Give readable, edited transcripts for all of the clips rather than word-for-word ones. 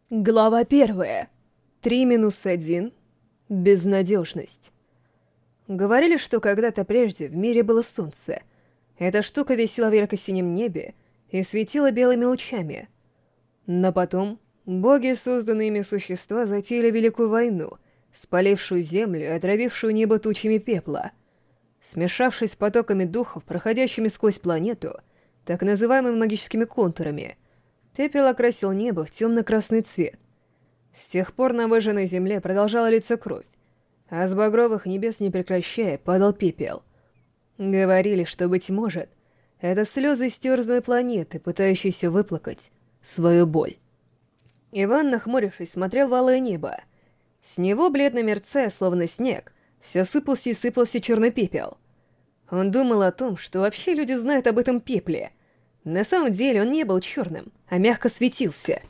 Глава 1. 3-1. Безнадежность. Говорили, что когда-то прежде в мире было солнце. Эта штука висела в ярко-синем небе и светила белыми лучами. Но потом боги, созданные ими существа, затеяли великую войну, спалившую землю и отравившую небо тучами пепла. Смешавшись с потоками духов, проходящими сквозь планету, так называемыми магическими контурами, пепел окрасил небо в темно-красный цвет. С тех пор на выжженной земле продолжала литься кровь, а с багровых небес, не прекращая, падал пепел. Говорили, что, быть может, это слезы стерзанной планеты, пытающейся выплакать свою боль. Иван, нахмурившись, смотрел в алое небо. С него, бледно мерцая, словно снег, все сыпался и сыпался черный пепел. Он думал о том, что вообще люди знают об этом пепле. На самом деле он не был черным, а мягко светился.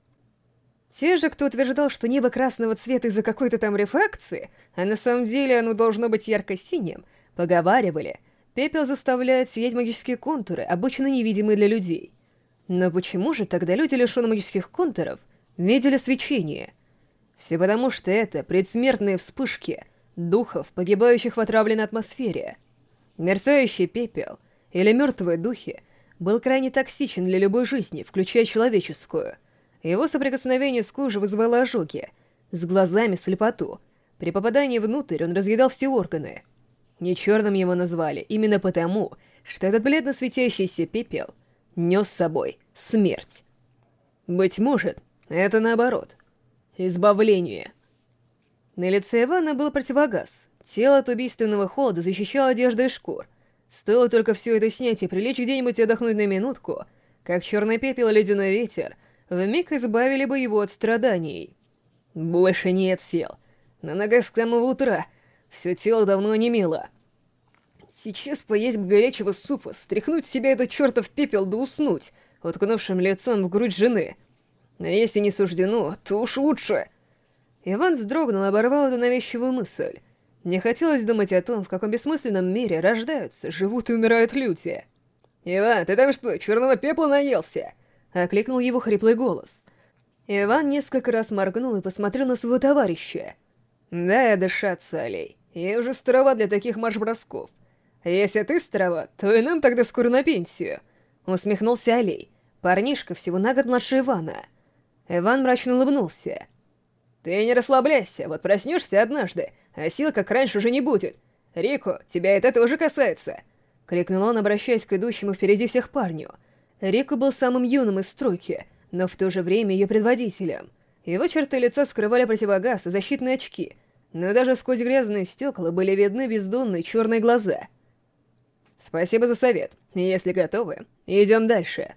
Те же, кто утверждал, что небо красного цвета из-за какой-то там рефракции, а на самом деле оно должно быть ярко-синим, поговаривали, пепел заставляет сиять магические контуры, обычно невидимые для людей. Но почему же тогда люди, лишенные магических контуров, видели свечение? Все потому, что это предсмертные вспышки духов, погибающих в отравленной атмосфере. Мерцающий пепел или мертвые духи был крайне токсичен для любой жизни, включая человеческую. Его соприкосновение с кожей вызывало ожоги, с глазами слепоту. При попадании внутрь он разъедал все органы. Не черным его назвали именно потому, что этот бледно светящийся пепел нес с собой смерть. Быть может, это наоборот. Избавление. На лице Ивана был противогаз. Тело от убийственного холода защищало одежда и шкур. Стоило только все это снять и прилечь где-нибудь и отдохнуть на минутку, как черный пепел и ледяной ветер вмиг избавили бы его от страданий. Больше нет сил. На ногах с самого утра. Все тело давно онемело. Сейчас поесть бы горячего супа, стряхнуть с себя этот чертов пепел да уснуть, уткнувшим лицом в грудь жены. А если не суждено, то уж лучше. Иван вздрогнул и оборвал эту навязчивую мысль. Не хотелось думать о том, в каком бессмысленном мире рождаются, живут и умирают люди. «Иван, ты там что, черного пепла наелся?» — окликнул его хриплый голос. Иван несколько раз моргнул и посмотрел на своего товарища. «Дай отдышаться, Алей. Я уже староват для таких марш-бросков. Если ты староват, то и нам тогда скоро на пенсию», — усмехнулся Алей, парнишка всего на год младше Ивана. Иван мрачно улыбнулся. «Ты не расслабляйся, вот проснешься однажды, а сил, как раньше, уже не будет. Рико, тебя это тоже касается!» — крикнул он, обращаясь к идущему впереди всех парню. Рико был самым юным из стройки, но в то же время ее предводителем. Его черты лица скрывали противогаз и защитные очки, но даже сквозь грязные стекла были видны бездонные черные глаза. «Спасибо за совет. Если готовы, идем дальше».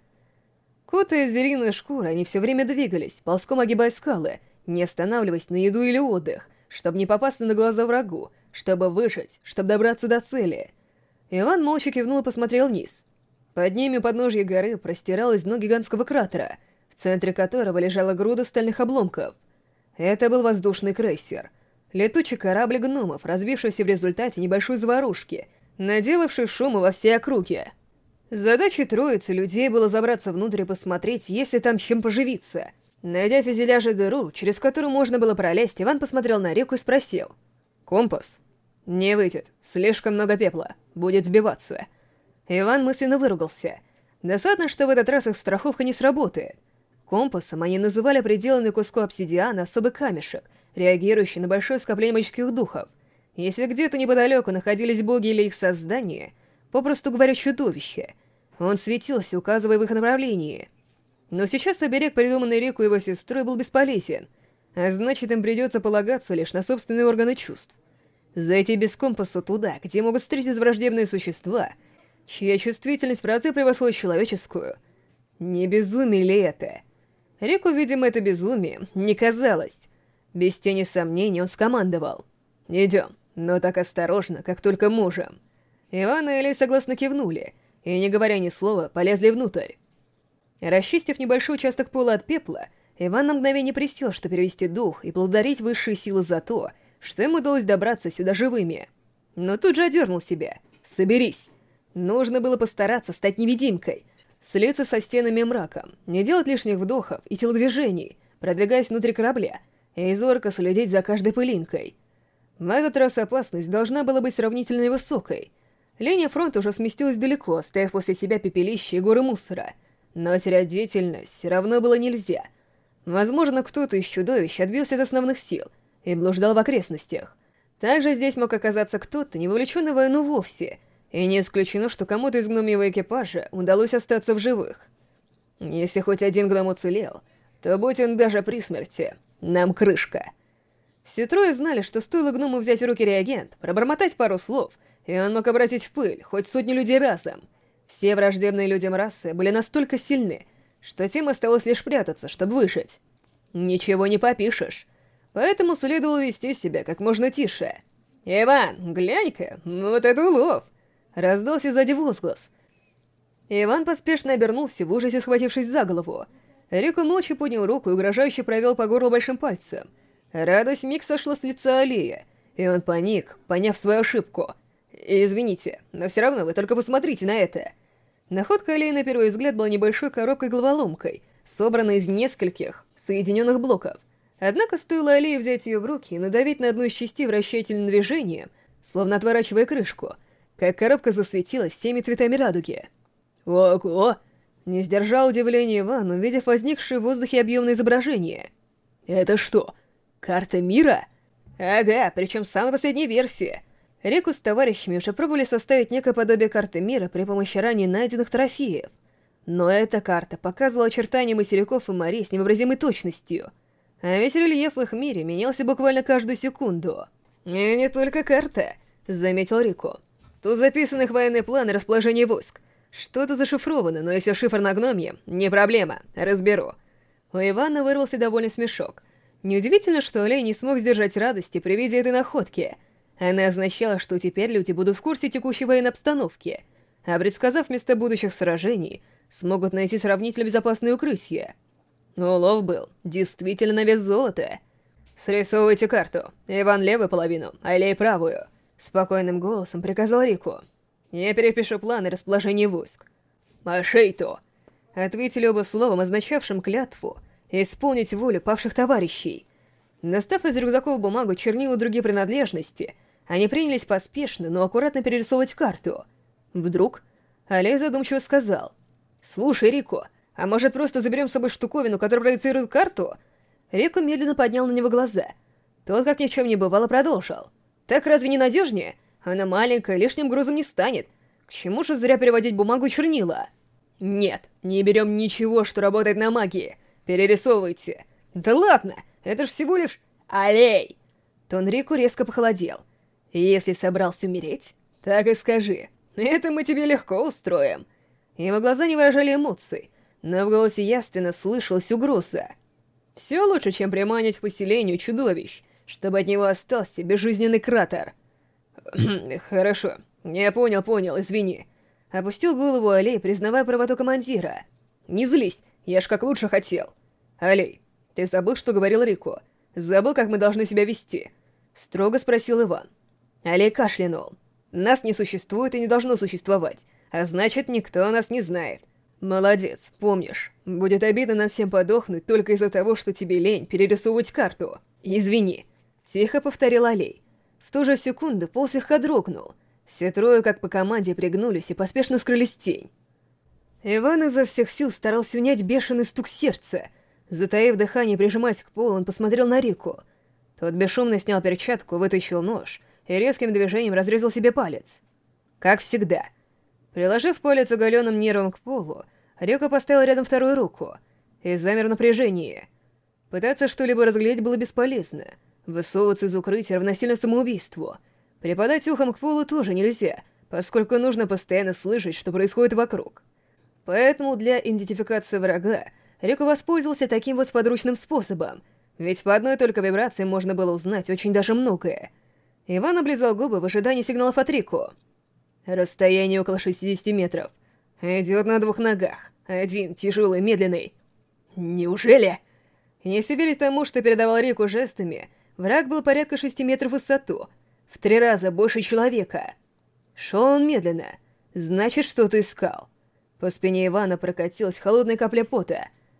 Кутая звериную шкуру, они все время двигались, ползком огибая скалы, не останавливаясь на еду или отдых, чтобы не попасть на глаза врагу, чтобы выжить, чтобы добраться до цели. Иван молча кивнул и посмотрел вниз. Под ними у подножья горы простиралось дно гигантского кратера, в центре которого лежала груда стальных обломков. Это был воздушный крейсер. Летучий корабль гномов, разбившийся в результате небольшой заварушки, наделавший шума во всей округе. Задачей троицы людей было забраться внутрь и посмотреть, есть ли там чем поживиться. Найдя в фюзеляже дыру, через которую можно было пролезть, Иван посмотрел на реку и спросил. «Компас?» «Не выйдет. Слишком много пепла. Будет сбиваться». Иван мысленно выругался. Досадно, что в этот раз их страховка не сработает. Компасом они называли приделанный куску обсидиана особый камешек, реагирующий на большое скопление магических духов. Если где-то неподалеку находились боги или их создания, попросту говоря, чудовища, он светился, указывая в их направлении. Но сейчас оберег, придуманный Рику и его сестрой, был бесполезен, а значит, им придется полагаться лишь на собственные органы чувств. Зайти без компаса туда, где могут встретиться враждебные существа, чья чувствительность в разы превосходит человеческую. Не безумие ли это? Рику, видимо, это безумие не казалось. Без тени сомнений он скомандовал. «Идем, но так осторожно, как только можем». Иван и Элей согласно кивнули, и, не говоря ни слова, полезли внутрь. Расчистив небольшой участок пола от пепла, Иван на мгновение присел, чтобы перевести дух и благодарить высшие силы за то, что им удалось добраться сюда живыми. Но тут же одернул себя. «Соберись!» Нужно было постараться стать невидимкой, слиться со стенами и мраком, не делать лишних вдохов и телодвижений, продвигаясь внутрь корабля, и зорко следить за каждой пылинкой. В этот раз опасность должна была быть сравнительно невысокой. Линия фронта уже сместилась далеко, оставив после себя пепелище и горы мусора. Но терять деятельность все равно было нельзя. Возможно, кто-то из чудовищ отбился от основных сил и блуждал в окрестностях. Также здесь мог оказаться кто-то, не вовлеченный в войну вовсе, и не исключено, что кому-то из гномьего экипажа удалось остаться в живых. Если хоть один гном уцелел, то будь он даже при смерти, нам крышка. Все трое знали, что стоило гному взять в руки реагент, пробормотать пару слов, и он мог обратить в пыль хоть сотни людей разом. Все враждебные людям расы были настолько сильны, что тем осталось лишь прятаться, чтобы выжить. Ничего не попишешь. Поэтому следовало вести себя как можно тише. «Иван, глянь-ка, вот это улов!» Раздался сзади возглас. Иван поспешно обернулся, в ужасе схватившись за голову. Рико молча поднял руку и угрожающе провел по горлу большим пальцем. Радость миг сошла с лица Алия, и он паник, поняв свою ошибку. «Извините, но все равно вы только посмотрите на это!» Находка Алии на первый взгляд была небольшой коробкой-головоломкой, собранной из нескольких соединенных блоков. Однако стоило Алии взять ее в руки и надавить на одну из частей вращательным движением, словно отворачивая крышку, как коробка засветилась всеми цветами радуги. «Ого!» — не сдержал удивления Иван, увидев возникшее в воздухе объемное изображение. «Это что, карта мира?» «Ага, причем самой последней версии». Рику с товарищами уже пробовали составить некое подобие карты мира при помощи ранее найденных трофеев. Но эта карта показывала очертания материков и морей с невообразимой точностью. А ведь рельеф в их мире менялся буквально каждую секунду. «И не только карта», — заметил Рику. «Тут записаны их военные планы расположения войск. Что-то зашифровано, но если шифр на гномье, не проблема, разберу». У Ивана вырвался довольный смешок. Неудивительно, что Олей не смог сдержать радости при виде этой находки. Она означала, что теперь люди будут в курсе текущей военной обстановки, а предсказав места будущих сражений, смогут найти сравнительно безопасные укрытия. Улов был действительно на вес золота. «Срисовывайте карту. Иван левую половину, а Олей правую», — спокойным голосом приказал Рику. «Я перепишу планы расположения войск». «Машейто!» — ответили оба словом, означавшим клятву исполнить волю павших товарищей. Достав из рюкзаков бумагу, чернила и другие принадлежности, они принялись поспешно, но аккуратно перерисовывать карту. Вдруг Олей задумчиво сказал: «Слушай, Рико, а может просто заберем с собой штуковину, которая проецирует карту?» Рико медленно поднял на него глаза. Тот, как ни в чем не бывало, продолжил: «Так разве не надежнее? Она маленькая, лишним грузом не станет. К чему же зря переводить бумагу и чернила?» «Нет, не берем ничего, что работает на магии. Перерисовывайте». «Да ладно, это ж всего лишь...» «Олей!» Тон Рику резко похолодел. «Если собрался умереть, так и скажи. Это мы тебе легко устроим». Его глаза не выражали эмоций, но в голосе явственно слышалась угроза. «Все лучше, чем приманить к поселению чудовищ, чтобы от него остался безжизненный кратер». «Хорошо, я понял, извини». Опустил голову Олей, признавая правоту командира. «Не злись, я ж как лучше хотел». «Олей, ты забыл, что говорил Рику? Забыл, как мы должны себя вести?» Строго спросил Иван. Олей кашлянул. «Нас не существует и не должно существовать, а значит, никто о нас не знает». «Молодец, помнишь. Будет обидно нам всем подохнуть только из-за того, что тебе лень перерисовывать карту. Извини», — тихо повторил Олей. В ту же секунду пол слегка дрогнул. Все трое, как по команде, пригнулись и поспешно скрылись в тень. Иван изо всех сил старался унять бешеный стук сердца. Затаив дыхание и прижимаясь к полу, он посмотрел на Рику. Тот бесшумно снял перчатку, вытащил нож и резким движением разрезал себе палец. Как всегда. Приложив палец оголенным нервом к полу, Рико поставил рядом вторую руку и замер в напряжении. Пытаться что-либо разглядеть было бесполезно. Высовываться из укрытия равносильно самоубийству. Припадать ухом к полу тоже нельзя, поскольку нужно постоянно слышать, что происходит вокруг. Поэтому для идентификации врага Рико воспользовался таким вот подручным способом, ведь по одной только вибрации можно было узнать очень даже многое. Иван облизал губы в ожидании сигналов от Рико. Расстояние около 60 метров. Идет на двух ногах. Один тяжелый, медленный. Неужели? Если верить тому, что передавал Рику жестами, враг был порядка 6 метров в высоту, в 3 раза больше человека. Шел он медленно, значит, что-то искал. По спине Ивана прокатилась холодная капля пота.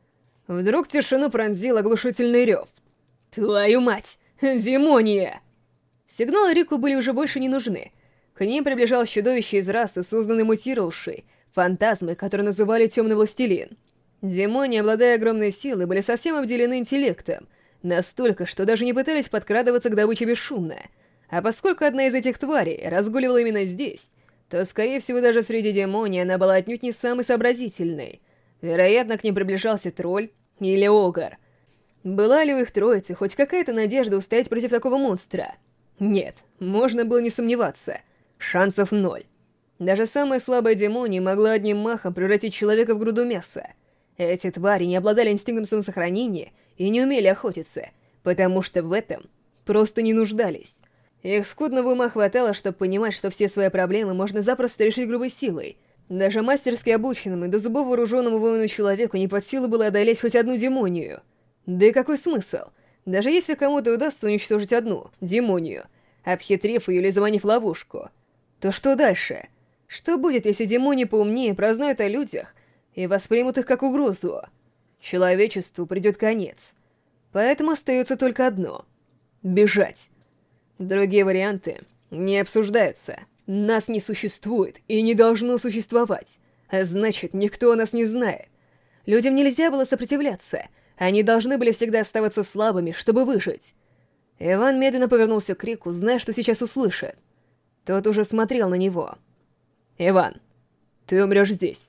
Вдруг тишину пронзил оглушительный рев. «Твою мать! Демония!» Сигналы Рику были уже больше не нужны. К ним приближалось чудовище из расы, созданной мутировавшей, фантазмы, которые называли Темный Властелин. Демони, обладая огромной силой, были совсем обделены интеллектом, настолько, что даже не пытались подкрадываться к добыче бесшумно. А поскольку одна из этих тварей разгуливала именно здесь, то, скорее всего, даже среди демоний она была отнюдь не самой сообразительной. Вероятно, к ним приближался тролль или огр. Была ли у их троицы хоть какая-то надежда устоять против такого монстра? Нет, можно было не сомневаться. Шансов 0. Даже самая слабая демония могла одним махом превратить человека в груду мяса. Эти твари не обладали инстинктом самосохранения и не умели охотиться, потому что в этом просто не нуждались. Их скудного ума хватало, чтобы понимать, что все свои проблемы можно запросто решить грубой силой. Даже мастерски обученному и до зубов вооруженному воину человеку не под силу было одолеть хоть одну демонию. Да и какой смысл? Даже если кому-то удастся уничтожить одну демонию, обхитрив ее или заманив ловушку, то что дальше? Что будет, если демонии поумнее прознают о людях и воспримут их как угрозу? Человечеству придет конец. Поэтому остается только одно — бежать. Другие варианты не обсуждаются. Нас не существует и не должно существовать. А значит, никто о нас не знает. Людям нельзя было сопротивляться. Они должны были всегда оставаться слабыми, чтобы выжить. Иван медленно повернулся к Рику, зная, что сейчас услышит. Тот уже смотрел на него. «Иван, ты умрешь здесь».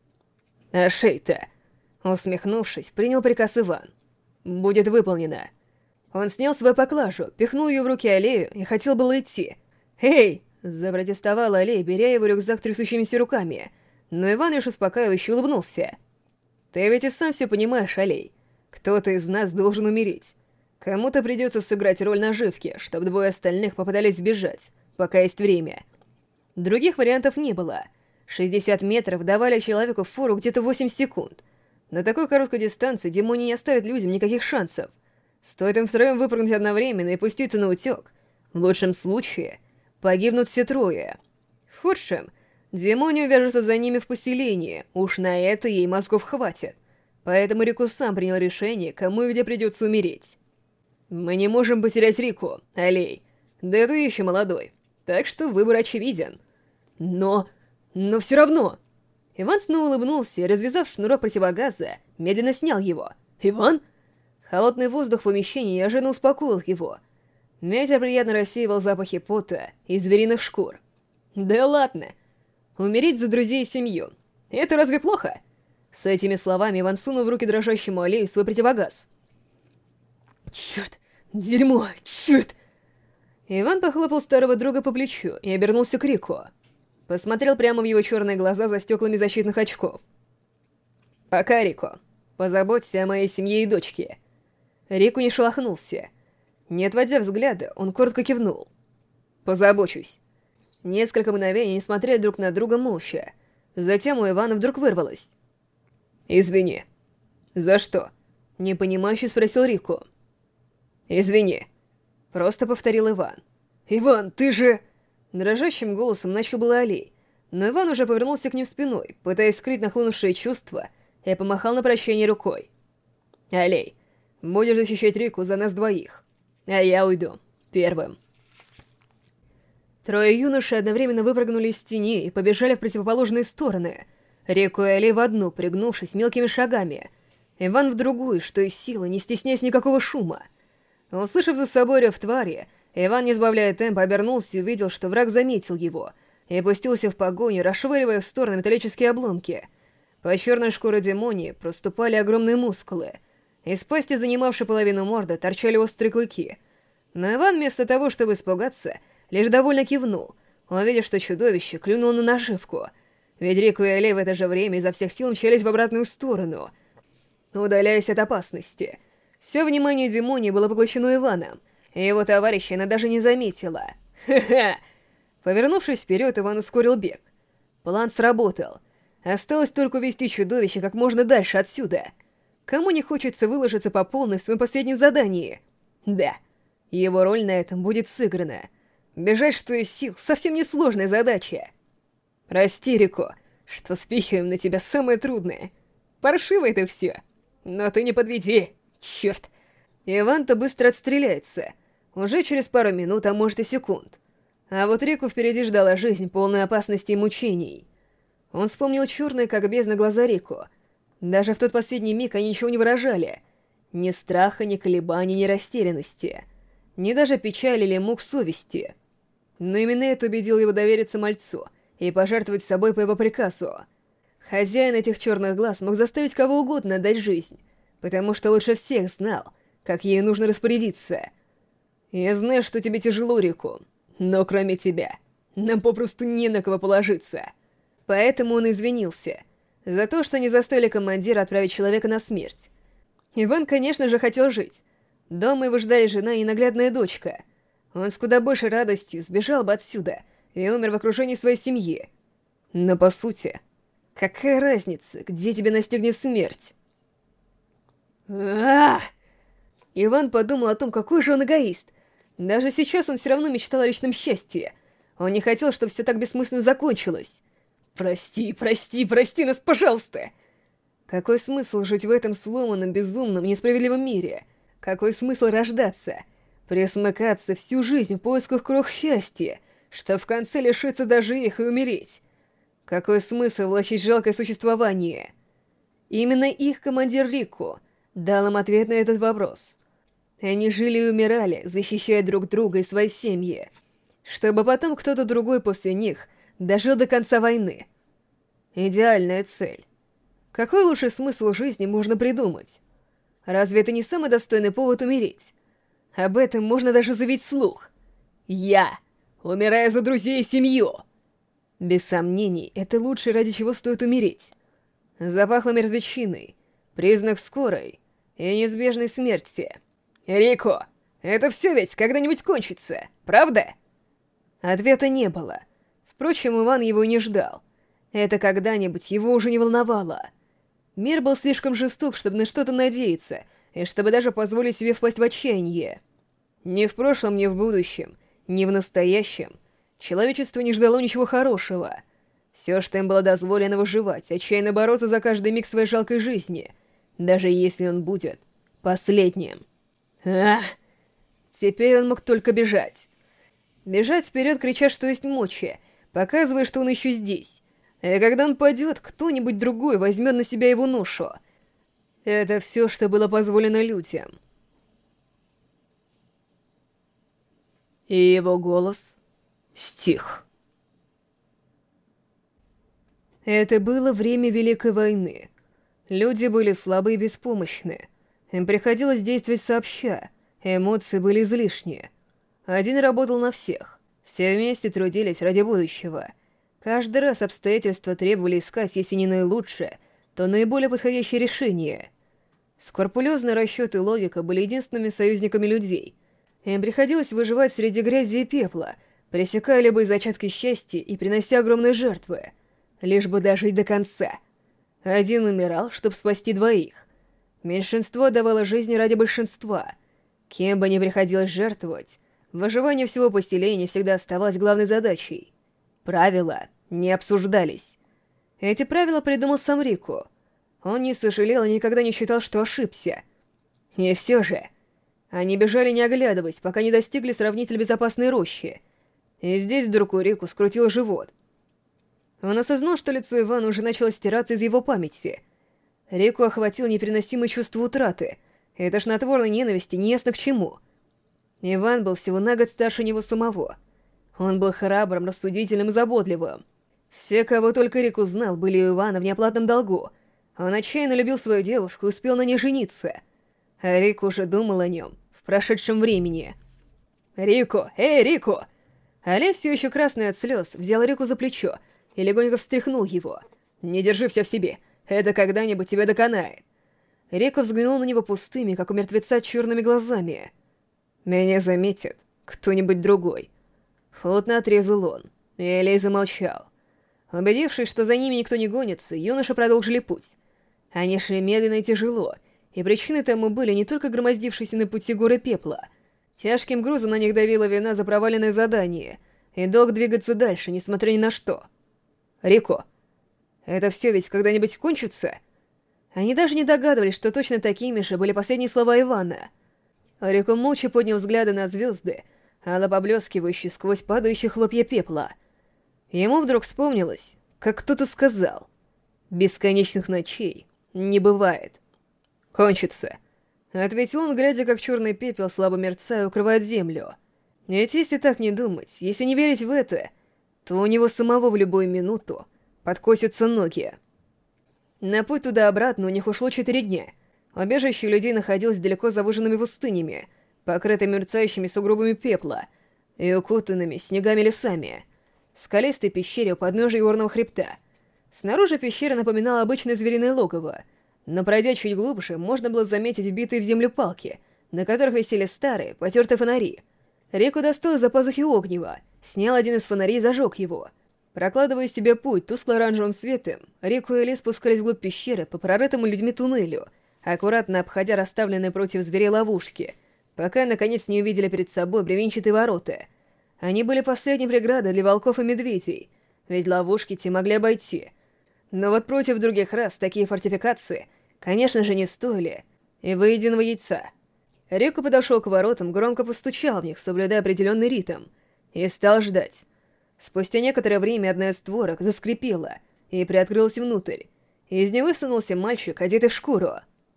«А шей-то?» Усмехнувшись, принял приказ Иван. «Будет выполнено». Он снял свою поклажу, пихнул ее в руки Аллею и хотел было идти. «Эй!» — запротестовал Аллей, беря его рюкзак трясущимися руками. Но Иван лишь успокаивающе улыбнулся. «Ты ведь и сам все понимаешь, Аллей. Кто-то из нас должен умереть. Кому-то придется сыграть роль наживки, чтобы двое остальных попытались сбежать, пока есть время». Других вариантов не было. 60 метров давали человеку фору где-то 8 секунд. На такой короткой дистанции демони не оставят людям никаких шансов. Стоит им втроем выпрыгнуть одновременно и пуститься на утек. В лучшем случае погибнут все трое. В худшем демони увяжутся за ними в поселении, уж на это ей мозгов хватит. Поэтому Рику сам принял решение, кому и где придется умереть. Мы не можем потерять Рику, Аллей. Да ты еще молодой, так что выбор очевиден. Но все равно... Иван снова улыбнулся и, развязав шнурок противогаза, медленно снял его. «Иван?» Холодный воздух в помещении неожиданно успокоил его. Ветер приятно рассеивал запахи пота и звериных шкур. «Да ладно! Умереть за друзей и семью. Это разве плохо?» С этими словами Иван сунул в руки дрожащему Аллею свой противогаз. «Черт! Дерьмо! Черт!» Иван похлопал старого друга по плечу и обернулся к Рику. Посмотрел прямо в его черные глаза за стеклами защитных очков. «Пока, Рико. Позаботься о моей семье и дочке». Рику не шелохнулся. Не отводя взгляда, он коротко кивнул. «Позабочусь». Несколько мгновений они смотрели друг на друга молча. Затем у Ивана вдруг вырвалось. «Извини». «За что?» — непонимающе спросил Рику. «Извини», — просто повторил Иван. «Иван, ты же...» Дрожащим голосом начал было Аллей, но Иван уже повернулся к ним спиной, пытаясь скрыть нахлынувшие чувства, и помахал на прощание рукой. «Аллей, будешь защищать Рику за нас двоих, а я уйду первым». Трое юношей одновременно выпрыгнули из тени и побежали в противоположные стороны. Рику и Аллей в одну, пригнувшись мелкими шагами. Иван в другую, что из силы, не стесняясь никакого шума. Услышав за собой рев твари, Иван, не сбавляя темпа, обернулся и увидел, что враг заметил его, и пустился в погоню, расшвыривая в стороны металлические обломки. По черной шкуре демонии проступали огромные мускулы. Из пасти, занимавшей половину морды, торчали острые клыки. Но Иван, вместо того, чтобы испугаться, лишь довольно кивнул, увидев, что чудовище клюнуло на наживку. Ведь Рику и Аллей в это же время изо всех сил мчались в обратную сторону, удаляясь от опасности. Все внимание демонии было поглощено Иваном, и его товарища она даже не заметила. Ха-ха! Повернувшись вперед, Иван ускорил бег. План сработал. Осталось только увести чудовище как можно дальше отсюда. Кому не хочется выложиться по полной в своем последнем задании? Да, его роль на этом будет сыграна. Бежать что из сил — совсем несложная задача. Прости, Рико, что спихиваем на тебя самое трудное. Паршиво это все. Но ты не подведи! Черт! Иван-то быстро отстреляется. Уже через пару минут, а может и секунд. А вот Рику впереди ждала жизнь, полная опасностей и мучений. Он вспомнил черные, как бездна, глаза Рику. Даже в тот последний миг они ничего не выражали. Ни страха, ни колебаний, ни растерянности. Ни даже печали или мук совести. Но именно это убедило его довериться мальцу и пожертвовать собой по его приказу. Хозяин этих черных глаз мог заставить кого угодно отдать жизнь, потому что лучше всех знал, как ей нужно распорядиться. Я знаю, что тебе тяжело, Рику, но кроме тебя, нам попросту не на кого положиться. Поэтому он извинился за то, что не заставили командира отправить человека на смерть. Иван, конечно же, хотел жить. Дома его ждали жена и ненаглядная дочка. Он с куда большей радостью сбежал бы отсюда и умер в окружении своей семьи. Но по сути, какая разница, где тебя настигнет смерть? Иван подумал о том, какой же он эгоист. Даже сейчас он все равно мечтал о личном счастье. Он не хотел, чтобы все так бессмысленно закончилось. «Прости, прости, прости нас, пожалуйста!» Какой смысл жить в этом сломанном, безумном, несправедливом мире? Какой смысл рождаться? Присмыкаться всю жизнь в поисках крох счастья, что в конце лишиться даже их и умереть? Какой смысл влачить жалкое существование? Именно их командир Рику дал им ответ на этот вопрос. Они жили и умирали, защищая друг друга и свои семьи, чтобы потом кто-то другой после них дожил до конца войны. Идеальная цель. Какой лучший смысл жизни можно придумать? Разве это не самый достойный повод умереть? Об этом можно даже заявить вслух. «Я умираю за друзей и семью!» Без сомнений, это лучшее, ради чего стоит умереть. Запахло мертвечиной, признак скорой и неизбежной смерти. «Рико, это все ведь когда-нибудь кончится, правда?» Ответа не было. Впрочем, Иван его и не ждал. Это когда-нибудь его уже не волновало. Мир был слишком жесток, чтобы на что-то надеяться, и чтобы даже позволить себе впасть в отчаяние. Ни в прошлом, ни в будущем, ни в настоящем человечество не ждало ничего хорошего. Все, что им было дозволено, выживать, отчаянно бороться за каждый миг своей жалкой жизни, даже если он будет последним. Теперь он мог только бежать. Бежать вперед, крича, что есть мочи, показывая, что он еще здесь. И когда он падет, кто-нибудь другой возьмет на себя его ношу. Это все, что было позволено людям. И его голос стих. Это было время Великой войны. Люди были слабы и беспомощны. Им приходилось действовать сообща, эмоции были излишние. Один работал на всех. Все вместе трудились ради будущего. Каждый раз обстоятельства требовали искать, если не наилучшее, то наиболее подходящее решение. Скрупулезный расчет и логика были единственными союзниками людей. Им приходилось выживать среди грязи и пепла, пресекая любые зачатки счастья и принося огромные жертвы, лишь бы дожить до конца. Один умирал, чтобы спасти двоих. Меньшинство давало жизни ради большинства. Кем бы ни приходилось жертвовать, выживание всего поселения всегда оставалось главной задачей. Правила не обсуждались. Эти правила придумал сам Рику. Он не сожалел и никогда не считал, что ошибся. И все же, они бежали не оглядываясь, пока не достигли сравнительно безопасной рощи. И здесь вдруг у Рику скрутил живот. Он осознал, что лицо Ивана уже начало стираться из его памяти. Рику охватил непереносимое чувство утраты, и тошнотворной ненависти неясно к чему. Иван был всего на год старше него самого. Он был храбрым, рассудительным и заботливым. Все, кого только Рику знал, были у Ивана в неоплатном долгу. Он отчаянно любил свою девушку и успел на ней жениться. А Рику уже думал о нем в прошедшем времени. «Рику! Эй, Рику!» Олег, все еще красный от слез, взял Рику за плечо и легонько встряхнул его. «Не держи все в себе, это когда-нибудь тебя доконает». Рику взглянул на него пустыми, как у мертвеца, черными глазами. «Меня заметит кто-нибудь другой». Холодно отрезал он, и Элей замолчал. Убедившись, что за ними никто не гонится, юноши продолжили путь. Они шли медленно и тяжело, и причиной тому были не только громоздившиеся на пути горы пепла. Тяжким грузом на них давила вина за проваленное задание, и долг двигаться дальше, несмотря ни на что. «Рико, это все ведь когда-нибудь кончится?» Они даже не догадывались, что точно такими же были последние слова Ивана. Рико молча поднял взгляды на звезды, ало поблескивающие сквозь падающие хлопья пепла. Ему вдруг вспомнилось, как кто-то сказал: «Бесконечных ночей не бывает». «Кончится», — ответил он, глядя, как черный пепел, слабо мерцая, укрывает землю. Ведь если так не думать, если не верить в это, то у него самого в любую минуту подкосятся ноги. На путь туда-обратно у них ушло 4 дня. Убежище людей находилось далеко за выжженными пустынями, покрытыми мерцающими сугробами пепла и укутанными снегами лесами. В скалистой пещере у подножия горного хребта. Снаружи пещера напоминала обычное звериное логово, но пройдя чуть глубже, можно было заметить вбитые в землю палки, на которых висели старые, потертые фонари. Рико достал из-за пазухи огнева, снял один из фонарей и зажег его. Прокладывая себе путь тускло-оранжевым светом, Рико и Ли спускались вглубь пещеры по прорытому людьми туннелю, аккуратно обходя расставленные против зверей ловушки, пока, наконец, не увидели перед собой бревенчатые ворота. Они были последней преградой для волков и медведей, ведь ловушки те могли обойти. Но вот против других рас такие фортификации, конечно же, не стоили и выеденного яйца. Рико подошел к воротам, громко постучал в них, соблюдая определенный ритм, и стал ждать. Спустя некоторое время одна из створок заскрипела и приоткрылась внутрь. Из нее высунулся мальчик, одетый в шкуру.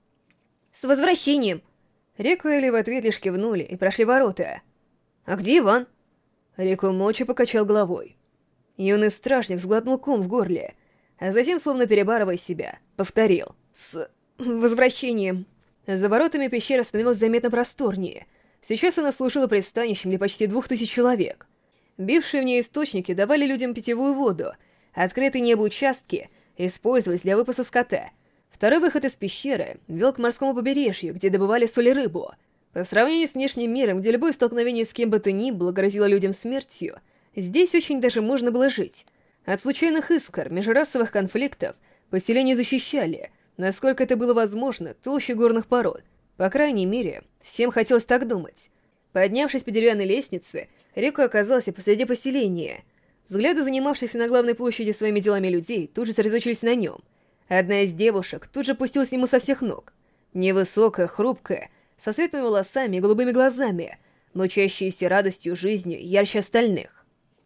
«С возвращением!» Рико и Ли в ответ лишь кивнули и прошли ворота. «А где Иван?» Рико молча покачал головой. Юный стражник сглотнул ком в горле, а затем, словно перебарывая себя, повторил: «С возвращением!» За воротами пещера становилась заметно просторнее. Сейчас она служила пристанищем для почти 2000 человек. Бившие в ней источники давали людям питьевую воду, открытые небо участки использовались для выпаса скота. Второй выход из пещеры вел к морскому побережью, где добывали соль и рыбу. По сравнению с внешним миром, где любое столкновение с кем бы то ни было грозило людям смертью, здесь очень даже можно было жить. От случайных искр, межрасовых конфликтов поселения защищали, насколько это было возможно, толще горных пород. По крайней мере, всем хотелось так думать. Поднявшись по деревянной лестнице, Рико оказался посреди поселения. Взгляды занимавшихся на главной площади своими делами людей тут же сосредоточились на нем. Одна из девушек тут же пустилась к нему со всех ног. Невысокая, хрупкая, со светлыми волосами и голубыми глазами, лучащиеся радостью жизни ярче остальных.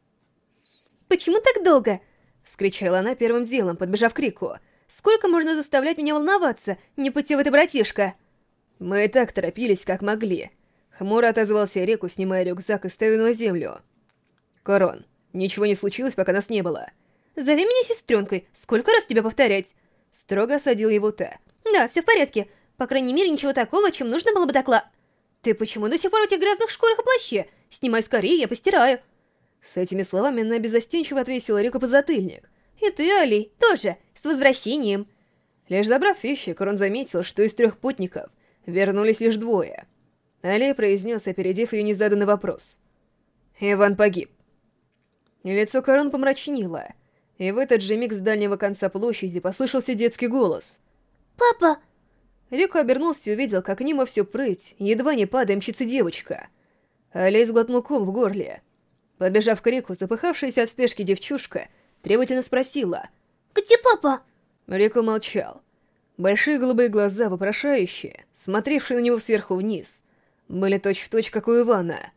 «Почему так долго?» — вскричала она первым делом, подбежав к Рику. «Сколько можно заставлять меня волноваться, непутевый братишка?» «Мы и так торопились, как могли». Хмуро отозвался Рику, снимая рюкзак и ставя на землю. «Корон, ничего не случилось, пока нас не было». «Зови меня сестренкой, сколько раз тебе повторять?» Строго осадил его та. «Да, все в порядке. По крайней мере, ничего такого, чем нужно было бы Ты почему до сих пор в этих грязных шкурах и плаще? Снимай скорее, я постираю». С этими словами она беззастенчиво отвесила Рику подзатыльник. «И ты, Али, тоже, с возвращением». Лишь забрав вещи, Корон заметил, что из 3 путников вернулись лишь 2. Али произнес, опередив ее незаданный вопрос. «Иван погиб». Лицо Корон помрачнело, и в этот же миг с дальнего конца площади послышался детский голос. «Папа!» Рико обернулся и увидел, как к ним во всю прыть, едва не падая, мчится девочка. Али сглотнул ком в горле. Подбежав к Рику, запыхавшаяся от спешки девчушка требовательно спросила: «Где папа?» Рико молчал. Большие голубые глаза, вопрошающие, смотревшие на него сверху вниз, были точь-в-точь, как у Ивана.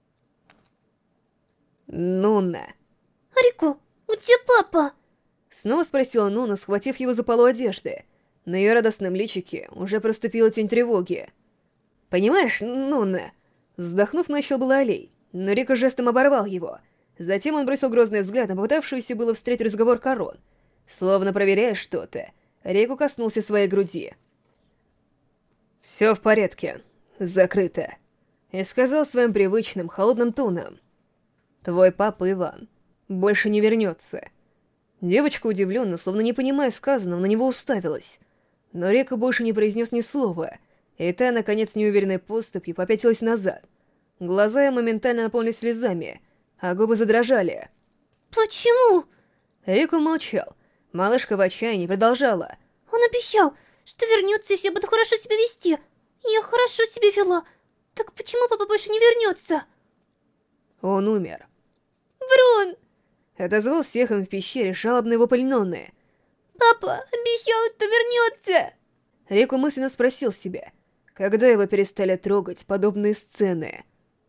«Нуна!» «Рико, где папа?» Снова спросила Нуна, схватив его за полу одежды. На ее радостном личике уже проступила тень тревоги. «Понимаешь, Нуна...» Вздохнув, начал было Алей, но Рико жестом оборвал его. Затем он бросил грозный взгляд на попытавшуюся было встретить разговор Корон. Словно проверяя что-то, Рико коснулся своей груди. «Все в порядке. Закрыто». И сказал своим привычным, холодным тоном: «Твой папа Иван больше не вернется». Девочка удивленно, словно не понимая сказанного, на него уставилась. Но Рико больше не произнес ни слова, и та, наконец, неуверенной поступью попятилась назад. Глаза ее моментально наполнились слезами, а губы задрожали. «Почему?» Рико молчал. Малышка в отчаянии продолжала. «Он обещал, что вернется, если я буду хорошо себя вести. Я хорошо себя вела. Так почему папа больше не вернется?» Он умер. «Брун!» Отозвал всех им в пещере жалобно его плененные. «Папа обещал, что вернется!» Рику мысленно спросил себя, когда его перестали трогать подобные сцены.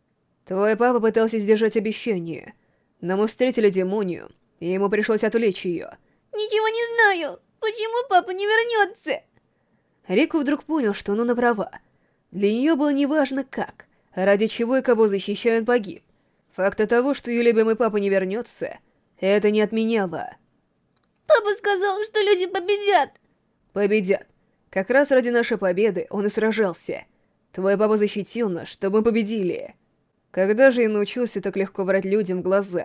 Твой папа пытался сдержать обещание, но мы встретили демонию, и ему пришлось отвлечь ее. Ничего не знаю. Почему папа не вернется? Рику вдруг понял, что Нуна права. Для нее было неважно как, ради чего и кого защищая он погиб. Факта того, что ее любимый папа не вернется, это не отменяло. Папа сказал, что люди победят. Победят. Как раз ради нашей победы он и сражался. Твой папа защитил нас, чтобы мы победили. Когда же я научился так легко врать людям в глаза?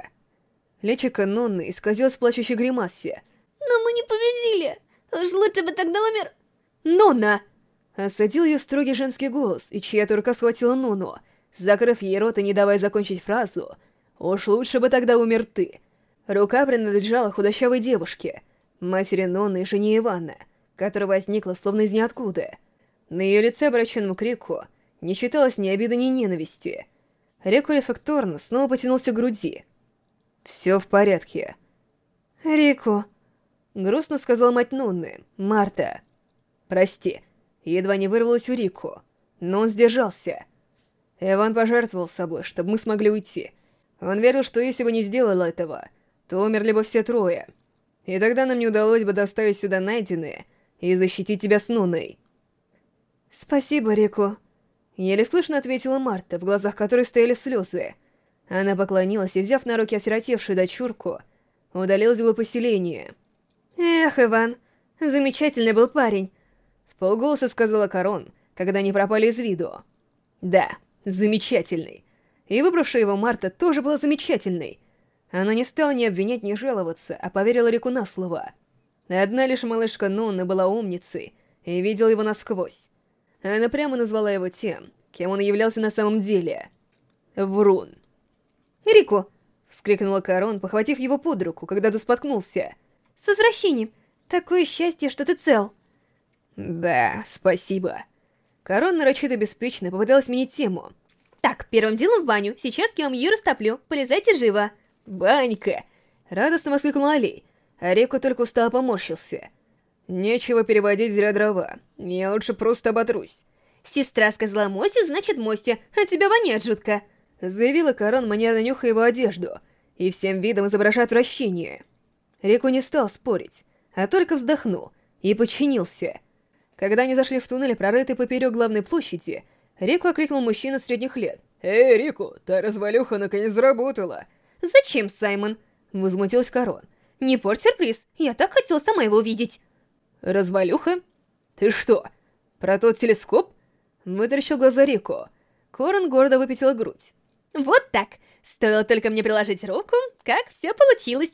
Личико Нонны исказилось в плачущей гримасе. Но мы не победили. Уж лучше бы тогда умер. «Нонна!» Осадил ее строгий женский голос, и чья-то рука схватила Нонну, закрыв ей рот и не давая закончить фразу. «Уж лучше бы тогда умер ты». Рука принадлежала худощавой девушке, матери Нонны и жене Ивана, которая возникла словно из ниоткуда. На ее лице, обращенном к Рику, не читалось ни обиды, ни ненависти. Рику рефлекторно снова потянулся к груди. «Все в порядке». «Рику», — грустно сказала мать Нонны, Марта. «Прости», — едва не вырвалось у Рику, но он сдержался. Иван пожертвовал собой, чтобы мы смогли уйти. Он верил, что если бы не сделал этого, то умерли бы все трое. И тогда нам не удалось бы доставить сюда найденное и защитить тебя с Нуной. «Спасибо, Рику», — еле слышно ответила Марта, в глазах которой стояли слезы. Она поклонилась и, взяв на руки осиротевшую дочурку, удалилась в поселение. «Эх, Иван, замечательный был парень», — вполголоса сказала Корон, когда они пропали из виду. «Да, замечательный. И выбравшая его Марта тоже была замечательной. Она не стала ни обвинять, ни жаловаться, а поверила Рику на слово. Одна лишь малышка Нонна была умницей и видела его насквозь. Она прямо назвала его тем, кем он являлся на самом деле. Врун. Рику, — вскрикнула Корон, похватив его под руку, когда тот споткнулся. с возвращением. Такое счастье, что ты цел. Да, спасибо. Корон нарочито беспечно попыталась сменить тему. Так, первым делом в баню. Сейчас я вам ее растоплю. Полезайте живо. «Банька!» — радостно воскликнул Алей, а Рику только устало поморщился. «Нечего переводить зря дрова. Я лучше просто оботрусь». Сестра сказала Мосе, значит Мосе, а тебя воняет жутко. Заявила Корон, манерно нюхая его одежду, и всем видом изображая отвращение. Рику не стал спорить, а только вздохнул и подчинился. Когда они зашли в туннель, прорытый поперек главной площади, Рику окрикнул мужчина средних лет. «Эй, Рику, та развалюха наконец заработала!» «Зачем, Саймон?» — возмутилась Корон. «Не порть сюрприз, я так хотела сама его увидеть». «Развалюха? Ты что, про тот телескоп?» Вытаращил глаза Рику. Корон гордо выпятила грудь. «Вот так. Стоило только мне приложить руку, как все получилось».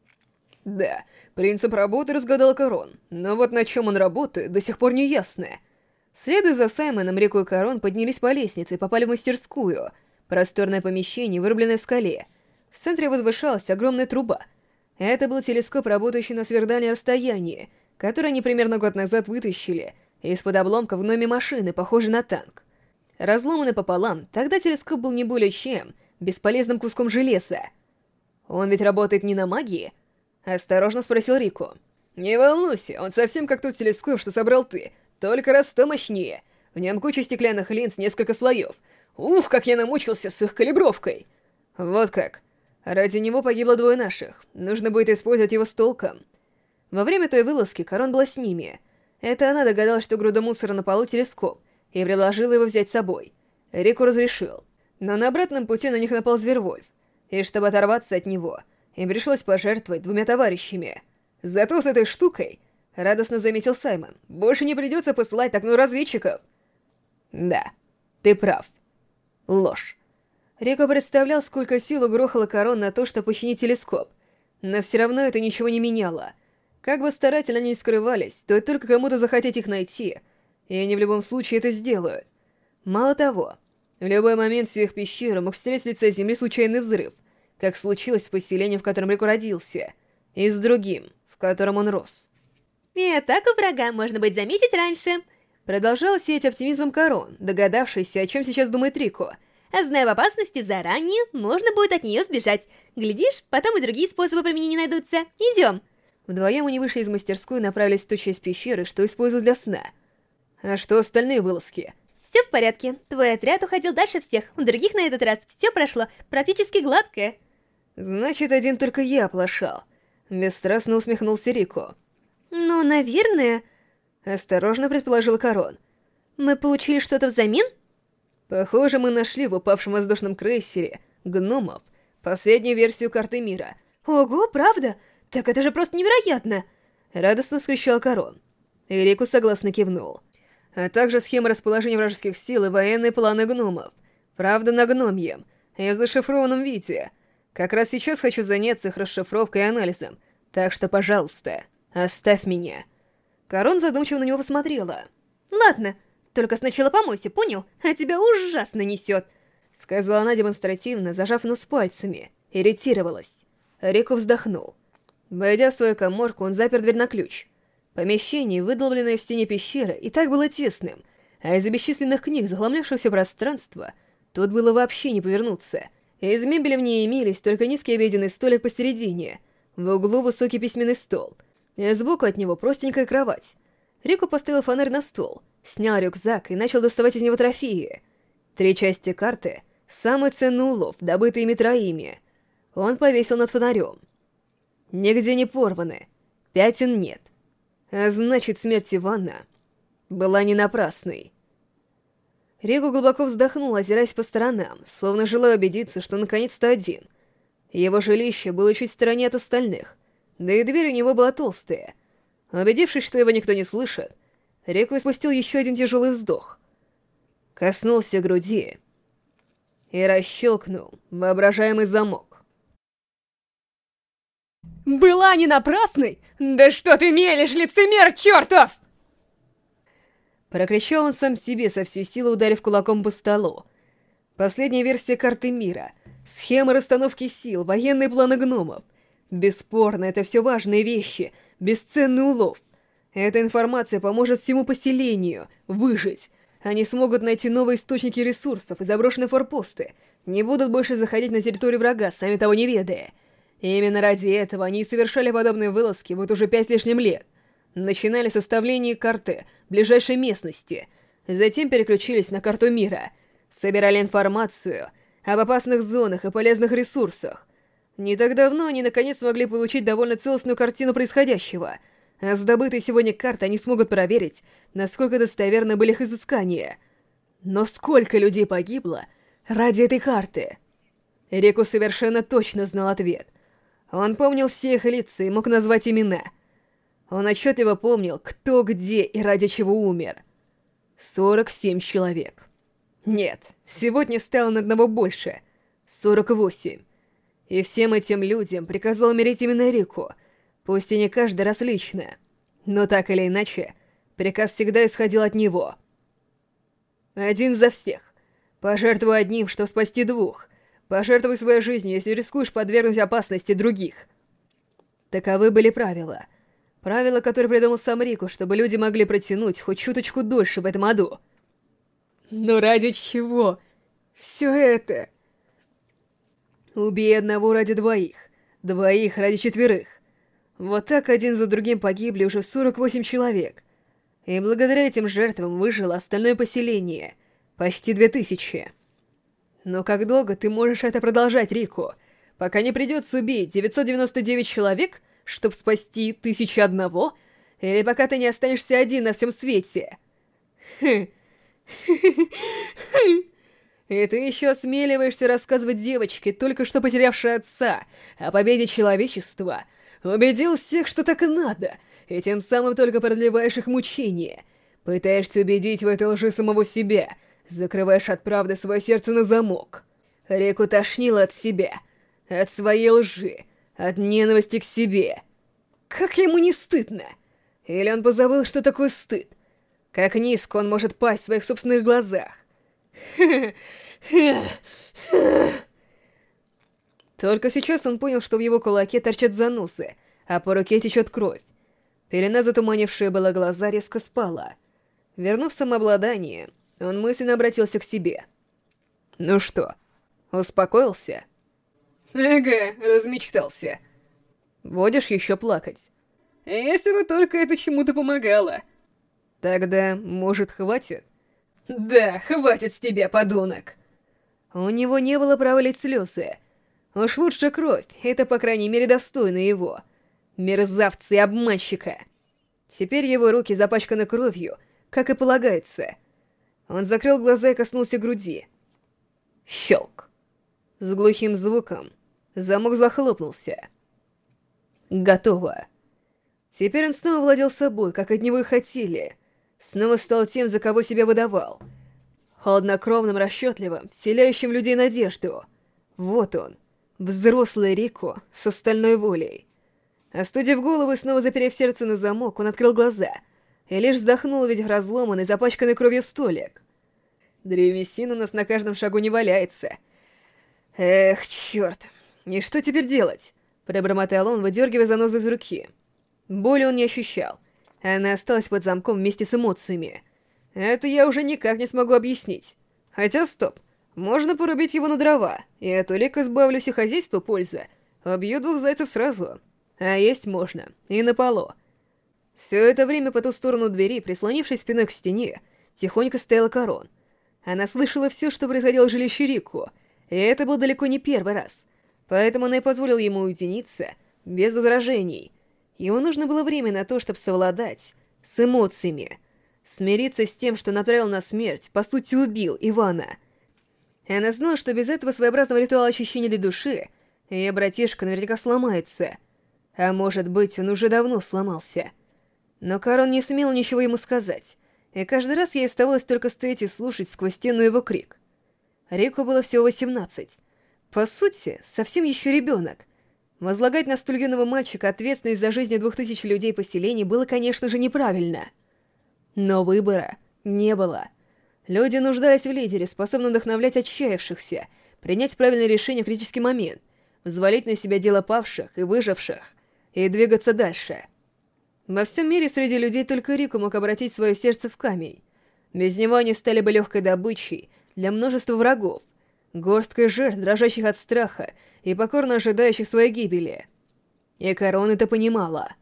Да, принцип работы разгадал Корон, но вот на чем он работает, до сих пор не ясно. Следуя за Саймоном, Рику и Корон поднялись по лестнице и попали в мастерскую, просторное помещение, вырубленное в скале. В центре возвышалась огромная труба. Это был телескоп, работающий на сверхдальнее расстояние, который они примерно год назад вытащили из-под обломков гномей машины, похожей на танк. Разломанный пополам, тогда телескоп был не более чем бесполезным куском железа. «Он ведь работает не на магии?» — осторожно спросил Рику. «Не волнуйся, он совсем как тот телескоп, что собрал ты, только раз в 100 мощнее. В нем куча стеклянных линз, несколько слоев. Ух, как я намучился с их калибровкой!» «Вот как. Ради него погибло двое наших. Нужно будет использовать его с толком». Во время той вылазки Корон была с ними. Это она догадалась, что груда мусора на полу — телескоп, и предложила его взять с собой. Рику разрешил. Но на обратном пути на них напал Звервольф, и чтобы оторваться от него, им пришлось пожертвовать двумя товарищами. Зато с этой штукой, радостно заметил Саймон, больше не придется посылать так много разведчиков. Да, ты прав. Ложь. Рико представлял, сколько сил угрохала Корон на то, чтобы починить телескоп, но все равно это ничего не меняло. Как бы старательно они ни скрывались, стоит только кому-то захотеть их найти, и они в любом случае это сделают. Мало того, в любой момент в их пещеру мог стереть с лица земли случайный взрыв, как случилось с поселением, в котором Рико родился, и с другим, в котором он рос. «И атаку врага можно будет заметить раньше», — продолжала сеять оптимизмом Корон, догадавшийся, о чем сейчас думает Рико. «А зная об опасности заранее, можно будет от нее сбежать. Глядишь, потом и другие способы применения найдутся. Идем». Вдвоем они вышли из мастерской и направились в ту часть пещеры, что используют для сна. А что остальные вылазки? Все в порядке. Твой отряд уходил дальше всех. У других на этот раз все прошло практически гладко. Значит, один только я оплошал. Бесстрастно усмехнулся Рико. Ну, наверное... Осторожно предположил Корон. Мы получили что-то взамен? Похоже, мы нашли в упавшем воздушном крейсере гномов последнюю версию карты мира. Ого, правда? Так это же просто невероятно! Радостно скричал Корон. И Рику согласно кивнул. А также схема расположения вражеских сил и военные планы гномов. Правда, на гномьем, и в зашифрованном виде. Как раз сейчас хочу заняться их расшифровкой и анализом. Так что, пожалуйста, оставь меня. Корон задумчиво на него посмотрела. Ладно, только сначала помойся, понял? А тебя ужасно несет. Сказала она демонстративно, зажав нос пальцами. Ирритировалась. Рику вздохнул. Войдя в свою каморку, он запер дверь на ключ. Помещение, выдолбленное в стене пещеры, и так было тесным, а из-за бесчисленных книг, захламлявшего все пространство, тут было вообще не повернуться. Из мебели в ней имелись только низкий обеденный столик посередине, в углу высокий письменный стол, и сбоку от него простенькая кровать. Рику поставил фонарь на стол, снял рюкзак и начал доставать из него трофеи. 3 части карты — самый ценный улов, добытый ими троими. Он повесил над фонарем. Нигде не порваны, пятен нет. А значит, смерть Ивана была не напрасной. Рику глубоко вздохнул, озираясь по сторонам, словно желая убедиться, что наконец-то один. Его жилище было чуть в стороне от остальных, да и дверь у него была толстая. Убедившись, что его никто не слышит, Рику испустил еще один тяжелый вздох. Коснулся груди и расщелкнул воображаемый замок. Была не напрасной? Да что ты мелешь, лицемер чертов! Прокричал он сам себе, со всей силы ударив кулаком по столу. Последняя версия карты мира, схемы расстановки сил, военные планы гномов. Бесспорно, это все важные вещи, бесценный улов. Эта информация поможет всему поселению выжить. Они смогут найти новые источники ресурсов и заброшенные форпосты, не будут больше заходить на территорию врага, сами того не ведая. И именно ради этого они и совершали подобные вылазки вот уже 5 с лишним лет. Начинали с составления карты ближайшей местности, затем переключились на карту мира, собирали информацию об опасных зонах и полезных ресурсах. Не так давно они наконец смогли получить довольно целостную картину происходящего, а с добытой сегодня карты они смогут проверить, насколько достоверны были их изыскания. Но сколько людей погибло ради этой карты? Рику совершенно точно знал ответ. Он помнил все их лица и мог назвать имена. Он отчетливо помнил, кто, где и ради чего умер. 47 человек. Нет, сегодня стало на одного больше. 48. И всем этим людям приказал умереть именно Рику, пусть и не каждый раз лично. Но так или иначе, приказ всегда исходил от него. Один за всех. Пожертвуй одним, чтобы спасти двух. Пожертвуй своей жизнью, если рискуешь подвергнуть опасности других. Таковы были правила. Правила, которые придумал сам Рику, чтобы люди могли протянуть хоть чуточку дольше в этом аду. Но ради чего? Все это... Убей одного ради двоих, двоих ради четверых. Вот так один за другим погибли уже 48 человек. И благодаря этим жертвам выжило остальное поселение, почти 2000. Но как долго ты можешь это продолжать, Рику? Пока не придется убить 999 человек, чтобы спасти 1001? Или пока ты не останешься один на всем свете? И ты еще осмеливаешься рассказывать девочке, только что потерявшей отца, о победе человечества? Убедил всех, что так и надо, и тем самым только продлеваешь их мучения. Пытаешься убедить в этой лжи самого себя, закрываешь от правды свое сердце на замок. Рику тошнило от себя, от своей лжи, от ненависти к себе. Как ему не стыдно? Или он позабыл, что такое стыд? Как низко он может пасть в своих собственных глазах? Только сейчас он понял, что в его кулаке торчат занусы, а по руке течет кровь. Пелена, затуманившая было глаза, резко спала. Вернув самообладание, он мысленно обратился к себе. «Ну что, успокоился?» «Ага, размечтался. Будешь еще плакать? Если бы только это чему-то помогало». Тогда, может, хватит? Да, хватит с тебя, подонок! У него не было права лить слезы. Уж лучше кровь, это, по крайней мере, достойно его. Мерзавца и обманщика. Теперь его руки запачканы кровью, как и полагается. Он закрыл глаза и коснулся груди. Щелк. С глухим звуком замок захлопнулся. Готово. Теперь он снова владел собой, как от него и хотели. Снова стал тем, за кого себя выдавал. Холоднокровным, расчетливым, вселяющим людей надежду. Вот он, взрослый Рико с остальной волей. Остудив голову и снова заперев сердце на замок, он открыл глаза и лишь вздохнул, увидев разломанный, запачканный кровью столик. Древесина у нас на каждом шагу не валяется. Эх, черт. И что теперь делать? Пробормотал он, выдергивая занозу из руки. Боли он не ощущал. Она осталась под замком вместе с эмоциями. Это я уже никак не смогу объяснить. Хотя, стоп. Можно порубить его на дрова, и от улик избавлюсь и хозяйство пользы. Убью 2 зайцев сразу. А есть можно. И на полу. Все это время по ту сторону двери, прислонившись спиной к стене, тихонько стояла Корон. Она слышала все, что происходило в жилище Рико, и это был далеко не первый раз. Поэтому она и позволила ему уединиться, без возражений. Ему нужно было время на то, чтобы совладать с эмоциями, смириться с тем, что направил на смерть, по сути убил Ивана. Она знала, что без этого своеобразного ритуала очищения для души ее братишка наверняка сломается. А может быть, он уже давно сломался. Но Корон не сумела ничего ему сказать, и каждый раз ей оставалось только стоять и слушать сквозь стену его крик. Рико было всего 18. По сути, совсем еще ребенок. Возлагать на столь юного мальчика ответственность за жизни 2000 людей поселений было, конечно же, неправильно. Но выбора не было. Люди нуждались в лидере, способном вдохновлять отчаявшихся, принять правильное решение в критический момент, взвалить на себя дело павших и выживших, и двигаться дальше. Во всем мире среди людей только Рико мог обратить свое сердце в камень. Без него они стали бы легкой добычей для множества врагов, горсткой жертв, дрожащих от страха и покорно ожидающих своей гибели. И Корон это понимала.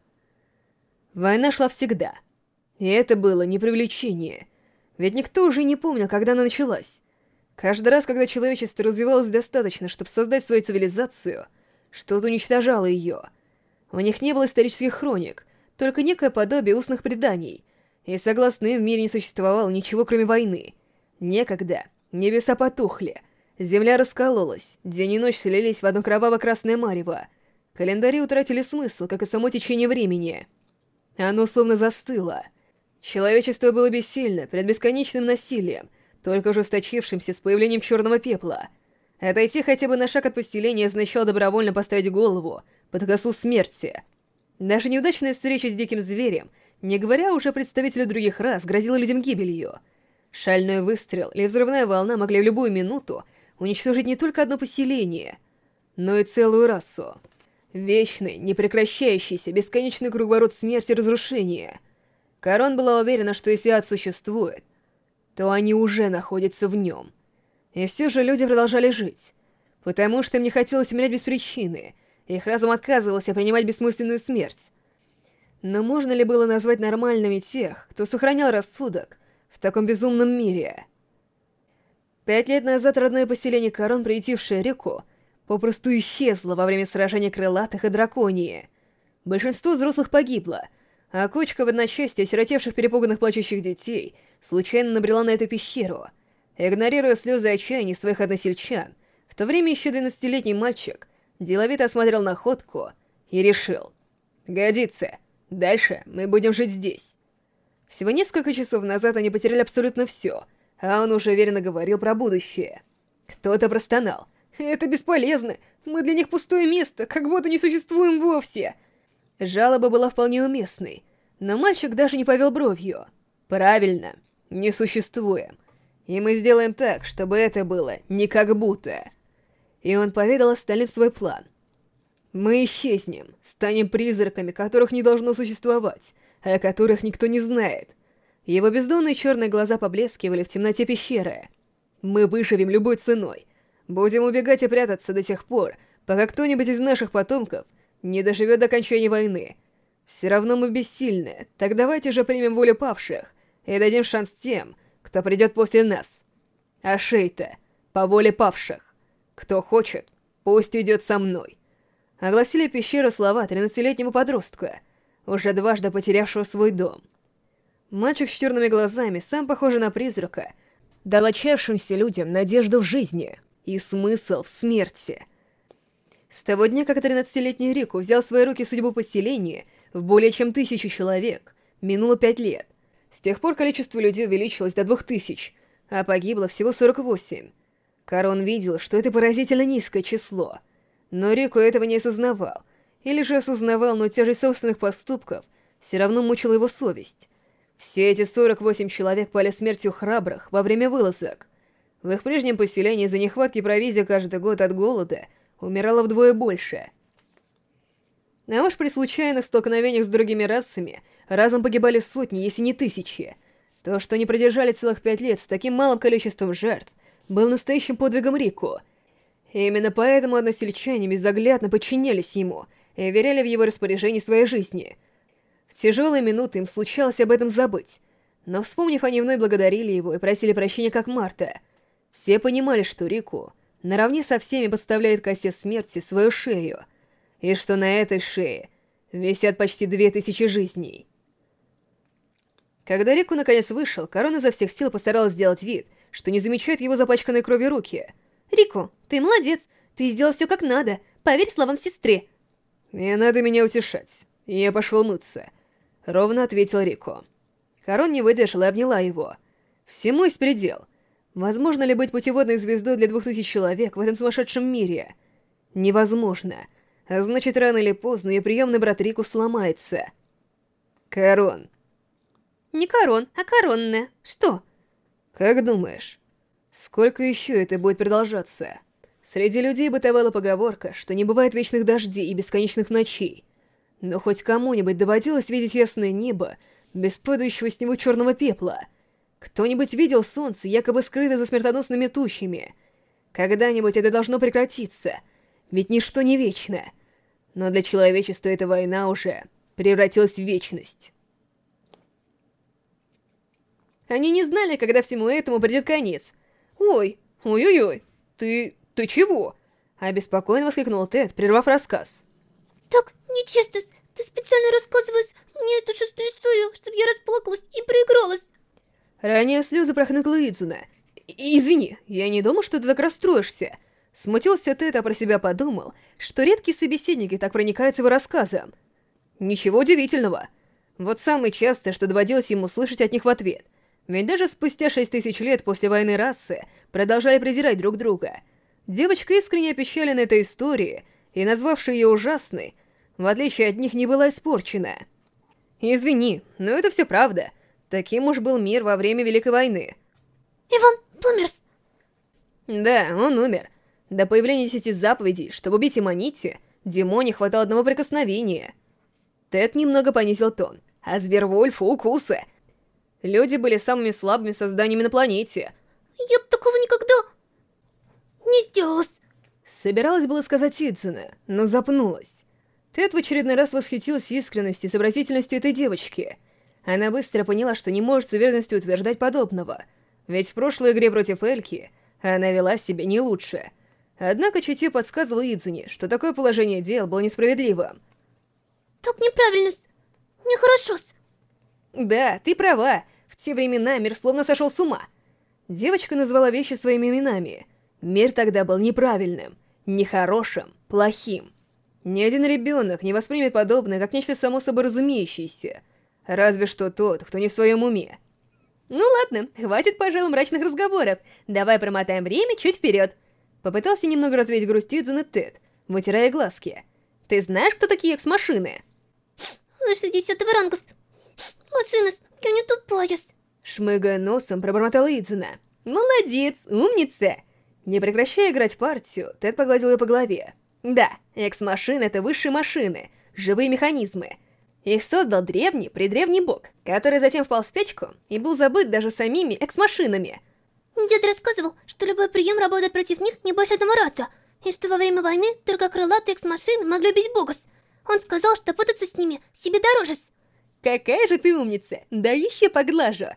Война шла всегда. И это было не привлечение. Ведь никто уже не помнил, когда она началась. Каждый раз, когда человечество развивалось достаточно, чтобы создать свою цивилизацию, что-то уничтожало ее. У них не было исторических хроник, только некое подобие устных преданий. И согласно им, в мире не существовало ничего, кроме войны. Некогда небеса потухли, земля раскололась, день и ночь слились в одно кроваво-красное марево. Календари утратили смысл, как и само течение времени. Оно словно застыло. Человечество было бессильно перед бесконечным насилием, только ужесточившимся с появлением черного пепла. Отойти хотя бы на шаг от поселения означало добровольно поставить голову под косу смерти. Даже неудачная встреча с диким зверем, не говоря уже о представителях других рас, грозила людям гибелью. Шальной выстрел или взрывная волна могли в любую минуту уничтожить не только одно поселение, но и целую расу. Вечный, непрекращающийся, бесконечный круговорот смерти и разрушения. Корон была уверена, что если ад существует, то они уже находятся в нем. И все же люди продолжали жить, потому что им не хотелось умереть без причины, их разум отказывался принимать бессмысленную смерть. Но можно ли было назвать нормальными тех, кто сохранял рассудок в таком безумном мире? 5 лет назад родное поселение Корон, приютившее Рико, попросту исчезло во время сражения крылатых и драконии. Большинство взрослых погибло, а кучка в одночасье осиротевших перепуганных плачущих детей случайно набрела на эту пещеру. Игнорируя слезы отчаяния своих односельчан, в то время еще 12-летний мальчик деловито осмотрел находку и решил: «Годится, дальше мы будем жить здесь». Всего несколько часов назад они потеряли абсолютно все, а он уже уверенно говорил про будущее. Кто-то простонал: «Это бесполезно, мы для них пустое место, как будто не существуем вовсе». Жалоба была вполне уместной, но мальчик даже не повел бровью. «Правильно, не существуем. И мы сделаем так, чтобы это было не как будто». И он поведал остальным свой план. «Мы исчезнем, станем призраками, которых не должно существовать, о которых никто не знает». Его бездонные черные глаза поблескивали в темноте пещеры. «Мы выживем любой ценой. Будем убегать и прятаться до тех пор, пока кто-нибудь из наших потомков не доживет до окончания войны. Все равно мы бессильны, так давайте же примем волю павших и дадим шанс тем, кто придет после нас. А Шейта по воле павших. Кто хочет, пусть идет со мной. Огласили пещеру слова 13-летнему подростку, уже дважды потерявшего свой дом. Мальчик с черными глазами, сам похожий на призрака, дал отчаявшимся людям надежду в жизни и смысл в смерти. С того дня, как 13-летний Рику взял в свои руки судьбу поселения в более чем 1000 человек, минуло 5 лет. С тех пор количество людей увеличилось до 2000, а погибло всего 48. Карон видел, что это поразительно низкое число. Но Рику этого не осознавал. Или же осознавал, но тяжесть собственных поступков все равно мучила его совесть. Все эти 48 человек пали смертью храбрых во время вылазок. В их прежнем поселении из-за нехватки провизии каждый год от голода умирало вдвое больше. А уж при случайных столкновениях с другими расами разом погибали сотни, если не тысячи. То, что они продержали целых 5 лет с таким малым количеством жертв, был настоящим подвигом Рику. И именно поэтому односельчане безоглядно подчинялись ему и веряли в его распоряжение своей жизни. В тяжелые минуты им случалось об этом забыть, но, вспомнив, они вновь благодарили его и просили прощения как Марта. Все понимали, что Рику наравне со всеми подставляет косе смерти свою шею, и что на этой шее висят почти 2000 жизней. Когда Рику наконец вышел, Карон изо всех сил постаралась сделать вид, что не замечает его запачканной кровью руки. Рику, ты молодец, ты сделал все как надо, поверь словам сестры. «Не надо меня утешать, я пошел мыться», — ровно ответил Рику. Карон не выдержала и обняла его. Всему есть предел. Возможно ли быть путеводной звездой для 2000 человек в этом сумасшедшем мире? Невозможно. А значит, рано или поздно ее приемный брат Рику сломается. Карон. Не Карон, а Коронная. Что? Как думаешь, сколько еще это будет продолжаться? Среди людей бытовала поговорка, что не бывает вечных дождей и бесконечных ночей. Но хоть кому-нибудь доводилось видеть ясное небо без падающего с него черного пепла? Кто-нибудь видел солнце, якобы скрытое за смертоносными тучами? Когда-нибудь это должно прекратиться, ведь ничто не вечно. Но для человечества эта война уже превратилась в вечность. Они не знали, когда всему этому придет конец. Ой-ой-ой, ты чего?» — обеспокоенно воскликнул Тед, прервав рассказ. Так нечестно, ты специально рассказываешь мне эту шестую историю, чтобы я расплакалась и проигралась. Ранее слезы прохныкла Идзуна. «Извини, я не думал, что ты так расстроишься». Смутился Тед, а про себя подумал, что редкие собеседники так проникаются его рассказом. Ничего удивительного. Вот самое частое, что доводилось ему слышать от них в ответ. Ведь даже спустя 6000 лет после войны расы продолжали презирать друг друга. Девочка, искренне опечаленная этой историей и назвавшая ее ужасной, в отличие от них, не была испорчена. «Извини, но это все правда. Таким уж был мир во время Великой войны». Иван Плумерс. Да, он умер. До появления 10 заповедей, чтобы убить Иманити, Димоне хватало одного прикосновения. Тед немного понизил тон. А Звервольфу укусы. Люди были самыми слабыми созданиями на планете. Я бы такого никогда не сделала. Собиралась было сказать Идзуна, но запнулась. Тед в очередной раз восхитился искренностью и сообразительностью этой девочки. Она быстро поняла, что не может с уверенностью утверждать подобного, ведь в прошлой игре против Эльки она вела себя не лучше. Однако чутье подсказывало Идзуне, что такое положение дел было несправедливым. Так неправильно, нехорошо. Да, ты права, в те времена мир словно сошел с ума. Девочка назвала вещи своими именами. Мир тогда был неправильным, нехорошим, плохим. Ни один ребенок не воспримет подобное как нечто само собой разумеющееся. Разве что тот, кто не в своем уме. Ну ладно, хватит, пожалуй, мрачных разговоров. Давай промотаем время чуть вперед. Попытался немного развеять грусть Идзуна Тед, вытирая глазки. Ты знаешь, кто такие экс-машины? Лучше 10-го ранга. Машина, я не тупая. Шмыгая носом, пробормотала Идзуна. Молодец, умница. Не прекращая играть партию, Тед погладил ее по голове. Да, экс-машины — это высшие машины, живые механизмы. Их создал предревний бог, который затем впал в спячку и был забыт даже самими экс-машинами. Дед рассказывал, что любой прием работает против них не больше одного раза, и что во время войны только крылатые экс-машины могли убить богос. Он сказал, что путаться с ними себе дороже. Какая же ты умница, да еще поглажу.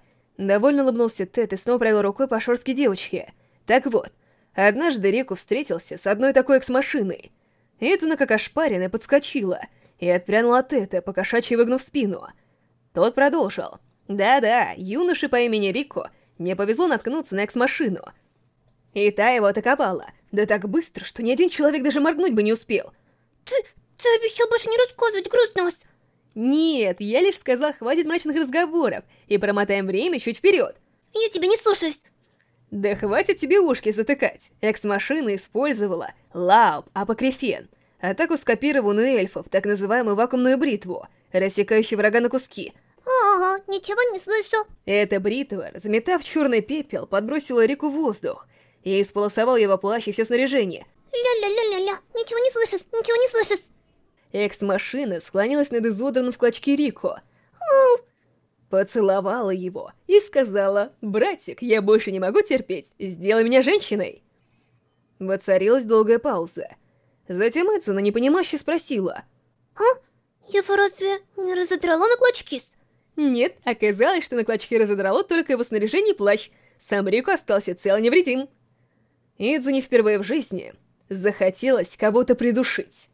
Довольно улыбнулся Тед и снова провел рукой по шорстке девочки. Так вот, однажды Рику встретился с одной такой экс-машиной. Идзуна, как ошпаренная, подскочила и отпрянула от Теда, покошачьи выгнув спину. Тот продолжил. Да-да, юноше по имени Рико не повезло наткнуться на экс-машину. И та его атаковала, да так быстро, что ни один человек даже моргнуть бы не успел. Ты обещал больше не рассказывать, грустнос. Нет, я лишь сказал, хватит мрачных разговоров, и промотаем время чуть вперед. Я тебя не слушаюсь. Да хватит тебе ушки затыкать. Экс-машина использовала лауп апокрифен, атаку скопированную эльфов, так называемую вакуумную бритву, рассекающую врага на куски. Ага, ничего не слышу. Эта бритва, разметав черный пепел, подбросила Рику в воздух и исполосовал его плащ и все снаряжение. Ля-ля-ля-ля-ля, ничего не слышишь, ничего не слышишь. Экс-машина склонилась над изодранным в клочки Рико, поцеловала его и сказала: «Братик, я больше не могу терпеть, сделай меня женщиной». Воцарилась долгая пауза. Затем Идзуна непонимающе спросила: А? Его разве не разодрало на клочки? «Нет, оказалось, что на клочки разодрало только его снаряжение и плащ. Сам Рико остался цел и невредим». Идзуне впервые в жизни захотелось кого-то придушить.